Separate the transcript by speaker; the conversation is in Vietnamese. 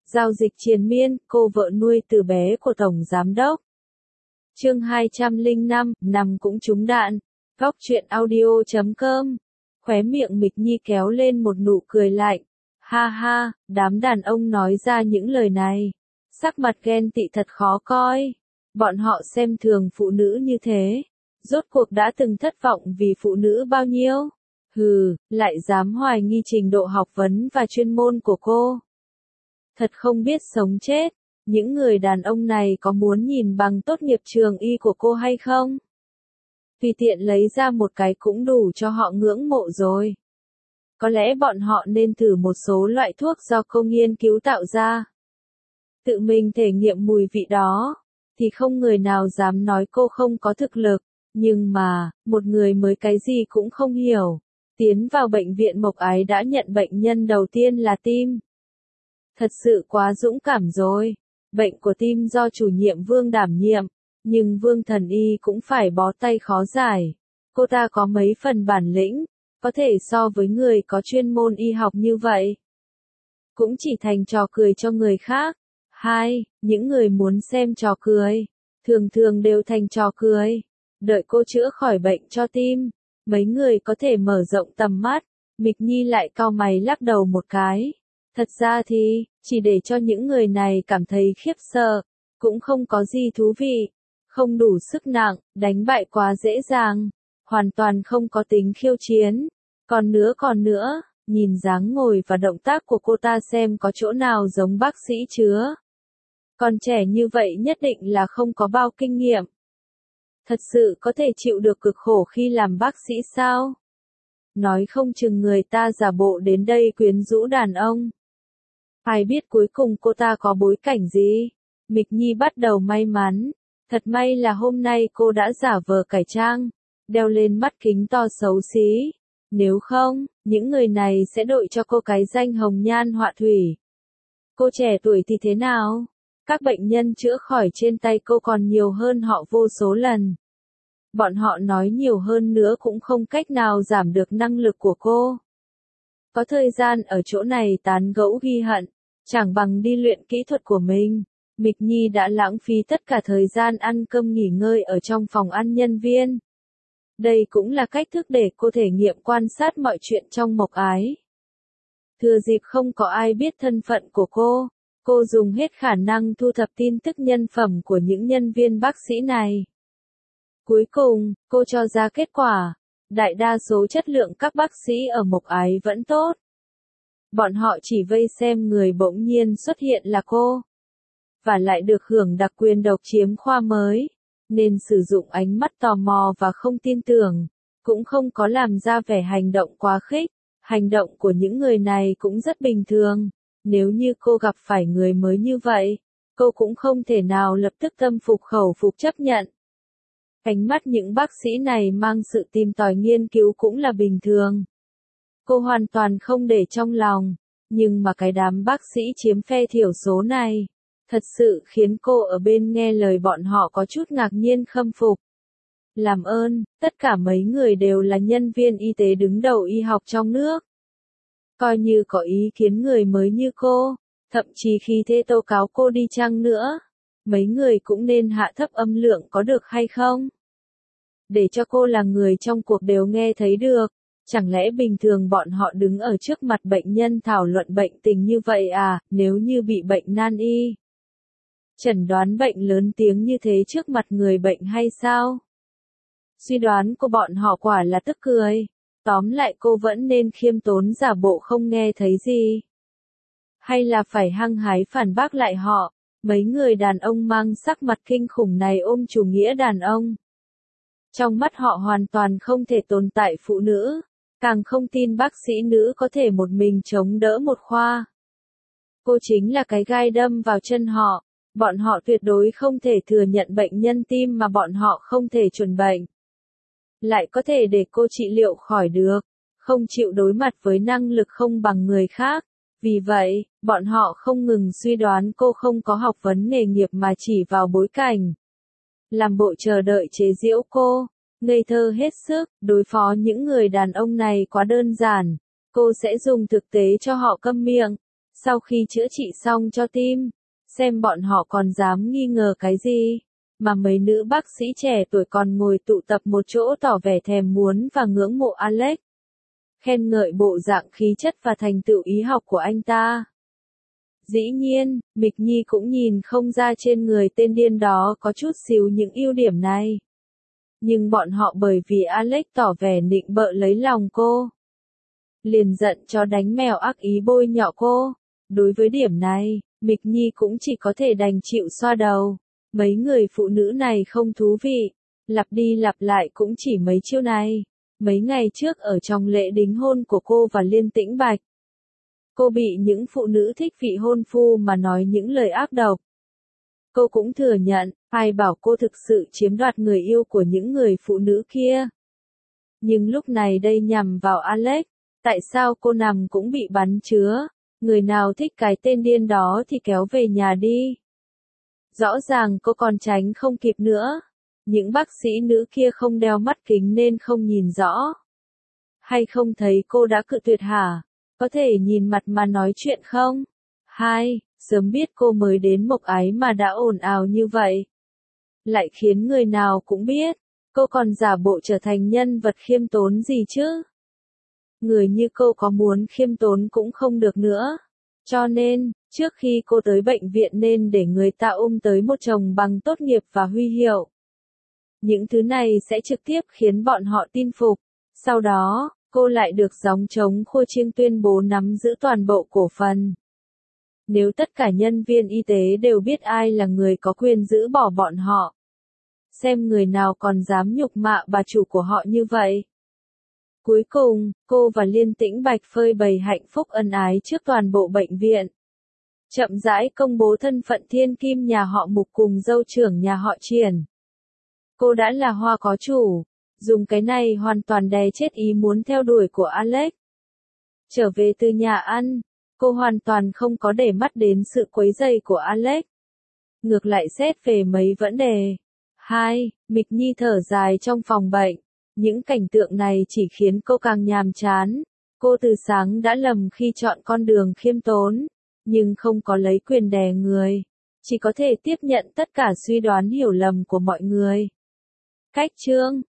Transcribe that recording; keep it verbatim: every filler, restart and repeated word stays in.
Speaker 1: Giao dịch triền miên, cô vợ nuôi từ bé của Tổng Giám đốc. Chương hai trăm lẻ năm, nằm cũng trúng đạn. Góc truyện audio chấm com. Khóe miệng Mịch Nhi kéo lên một nụ cười lạnh. Ha ha, đám đàn ông nói ra những lời này. Sắc mặt ghen tị thật khó coi. Bọn họ xem thường phụ nữ như thế. Rốt cuộc đã từng thất vọng vì phụ nữ bao nhiêu? Hừ, lại dám hoài nghi trình độ học vấn và chuyên môn của cô. Thật không biết sống chết. Những người đàn ông này có muốn nhìn bằng tốt nghiệp trường y của cô hay không? Tùy tiện lấy ra một cái cũng đủ cho họ ngưỡng mộ rồi. Có lẽ bọn họ nên thử một số loại thuốc do cô nghiên cứu tạo ra. Tự mình thể nghiệm mùi vị đó, thì không người nào dám nói cô không có thực lực. Nhưng mà, một người mới cái gì cũng không hiểu. Tiến vào bệnh viện Mộc Ái đã nhận bệnh nhân đầu tiên là tim. Thật sự quá dũng cảm rồi. Bệnh của tim do chủ nhiệm Vương đảm nhiệm, nhưng Vương thần y cũng phải bó tay khó giải. Cô ta có mấy phần bản lĩnh, có thể so với người có chuyên môn y học như vậy. Cũng chỉ thành trò cười cho người khác. Hai, những người muốn xem trò cười, thường thường đều thành trò cười. Đợi cô chữa khỏi bệnh cho tim, mấy người có thể mở rộng tầm mắt. Mịch Nhi lại cau mày lắc đầu một cái. Thật ra thì, chỉ để cho những người này cảm thấy khiếp sợ, cũng không có gì thú vị, không đủ sức nặng, đánh bại quá dễ dàng, hoàn toàn không có tính khiêu chiến. Còn nữa còn nữa, nhìn dáng ngồi và động tác của cô ta xem có chỗ nào giống bác sĩ chứa. Còn trẻ như vậy nhất định là không có bao kinh nghiệm. Thật sự có thể chịu được cực khổ khi làm bác sĩ sao? Nói không chừng người ta giả bộ đến đây quyến rũ đàn ông. Ai biết cuối cùng cô ta có bối cảnh gì? Mịch Nhi bắt đầu may mắn. Thật may là hôm nay cô đã giả vờ cải trang, đeo lên mắt kính to xấu xí. Nếu không, những người này sẽ đội cho cô cái danh hồng nhan họa thủy. Cô trẻ tuổi thì thế nào? Các bệnh nhân chữa khỏi trên tay cô còn nhiều hơn họ vô số lần. Bọn họ nói nhiều hơn nữa cũng không cách nào giảm được năng lực của cô. Có thời gian ở chỗ này tán gẫu ghi hận, chẳng bằng đi luyện kỹ thuật của mình. Mịch Nhi đã lãng phí tất cả thời gian ăn cơm nghỉ ngơi ở trong phòng ăn nhân viên. Đây cũng là cách thức để cô thể nghiệm quan sát mọi chuyện trong Mộc Ái. Thừa dịp không có ai biết thân phận của cô, cô dùng hết khả năng thu thập tin tức nhân phẩm của những nhân viên bác sĩ này. Cuối cùng, cô cho ra kết quả. Đại đa số chất lượng các bác sĩ ở Mộc Ái vẫn tốt. Bọn họ chỉ vây xem người bỗng nhiên xuất hiện là cô. Và lại được hưởng đặc quyền độc chiếm khoa mới. Nên sử dụng ánh mắt tò mò và không tin tưởng. Cũng không có làm ra vẻ hành động quá khích. Hành động của những người này cũng rất bình thường. Nếu như cô gặp phải người mới như vậy, cô cũng không thể nào lập tức tâm phục khẩu phục chấp nhận. Ánh mắt những bác sĩ này mang sự tìm tòi nghiên cứu cũng là bình thường. Cô hoàn toàn không để trong lòng, nhưng mà cái đám bác sĩ chiếm phe thiểu số này, thật sự khiến cô ở bên nghe lời bọn họ có chút ngạc nhiên khâm phục. Làm ơn, tất cả mấy người đều là nhân viên y tế đứng đầu y học trong nước. Coi như có ý kiến người mới như cô, thậm chí khi thế tố cáo cô đi chăng nữa, mấy người cũng nên hạ thấp âm lượng có được hay không? Để cho cô là người trong cuộc đều nghe thấy được, chẳng lẽ bình thường bọn họ đứng ở trước mặt bệnh nhân thảo luận bệnh tình như vậy à, nếu như bị bệnh nan y? Chẩn đoán bệnh lớn tiếng như thế trước mặt người bệnh hay sao? Suy đoán của bọn họ quả là tức cười. Tóm lại cô vẫn nên khiêm tốn giả bộ không nghe thấy gì. Hay là phải hăng hái phản bác lại họ, mấy người đàn ông mang sắc mặt kinh khủng này ôm chủ nghĩa đàn ông. Trong mắt họ hoàn toàn không thể tồn tại phụ nữ, càng không tin bác sĩ nữ có thể một mình chống đỡ một khoa. Cô chính là cái gai đâm vào chân họ, bọn họ tuyệt đối không thể thừa nhận bệnh nhân tim mà bọn họ không thể chuẩn bệnh. Lại có thể để cô trị liệu khỏi được, không chịu đối mặt với năng lực không bằng người khác. Vì vậy, bọn họ không ngừng suy đoán cô không có học vấn nghề nghiệp mà chỉ vào bối cảnh. Làm bộ chờ đợi chế giễu cô, ngây thơ hết sức, đối phó những người đàn ông này quá đơn giản. Cô sẽ dùng thực tế cho họ câm miệng, Sau khi chữa trị xong cho tim, xem bọn họ còn dám nghi ngờ cái gì, mà mấy nữ bác sĩ trẻ tuổi còn ngồi tụ tập một chỗ tỏ vẻ thèm muốn và ngưỡng mộ Alex, khen ngợi bộ dạng khí chất và thành tựu y học của anh ta. Dĩ nhiên, Mịch Nhi cũng nhìn không ra trên người tên điên đó có chút xíu những ưu điểm này. Nhưng bọn họ bởi vì Alex tỏ vẻ nịnh bợ lấy lòng cô, liền giận cho đánh mèo ác ý bôi nhọ cô. Đối với điểm này, Mịch Nhi cũng chỉ có thể đành chịu xoa đầu. Mấy người phụ nữ này không thú vị, lặp đi lặp lại cũng chỉ mấy chiêu này. Mấy ngày trước ở trong lễ đính hôn của cô và Liên Tĩnh Bạch, cô bị những phụ nữ thích vị hôn phu mà nói những lời ác độc. Cô cũng thừa nhận, ai bảo cô thực sự chiếm đoạt người yêu của những người phụ nữ kia. Nhưng lúc này đây nhằm vào Alex, tại sao cô nằm cũng bị bắn chứa? Người nào thích cái tên điên đó thì kéo về nhà đi. Rõ ràng cô còn tránh không kịp nữa. Những bác sĩ nữ kia không đeo mắt kính nên không nhìn rõ. Hay không thấy cô đã cự tuyệt hả? Có thể nhìn mặt mà nói chuyện không? Hai, sớm biết cô mới đến Mộc Ái mà đã ồn ào như vậy. Lại khiến người nào cũng biết, cô còn giả bộ trở thành nhân vật khiêm tốn gì chứ? Người như cô có muốn khiêm tốn cũng không được nữa. Cho nên, trước khi cô tới bệnh viện nên để người ta ôm tới một chồng bằng tốt nghiệp và huy hiệu. Những thứ này sẽ trực tiếp khiến bọn họ tin phục. Sau đó, cô lại được gióng trống khua chiêng tuyên bố nắm giữ toàn bộ cổ phần. Nếu tất cả nhân viên y tế đều biết ai là người có quyền giữ bỏ bọn họ, xem người nào còn dám nhục mạ bà chủ của họ như vậy. Cuối cùng, cô và Liên Tĩnh Bạch phơi bày hạnh phúc ân ái trước toàn bộ bệnh viện. Chậm rãi công bố thân phận thiên kim nhà họ Mục cùng dâu trưởng nhà họ Triển. Cô đã là hoa có chủ, dùng cái này hoàn toàn đè chết ý muốn theo đuổi của Alex. Trở về từ nhà ăn, cô hoàn toàn không có để mắt đến sự quấy rầy của Alex. Ngược lại xét về mấy vấn đề. Hai, Mịch Nhi thở dài trong phòng bệnh. Những cảnh tượng này chỉ khiến cô càng nhàm chán. Cô từ sáng đã lầm khi chọn con đường khiêm tốn, nhưng không có lấy quyền đè người. Chỉ có thể tiếp nhận tất cả suy đoán hiểu lầm của mọi người. Cách chương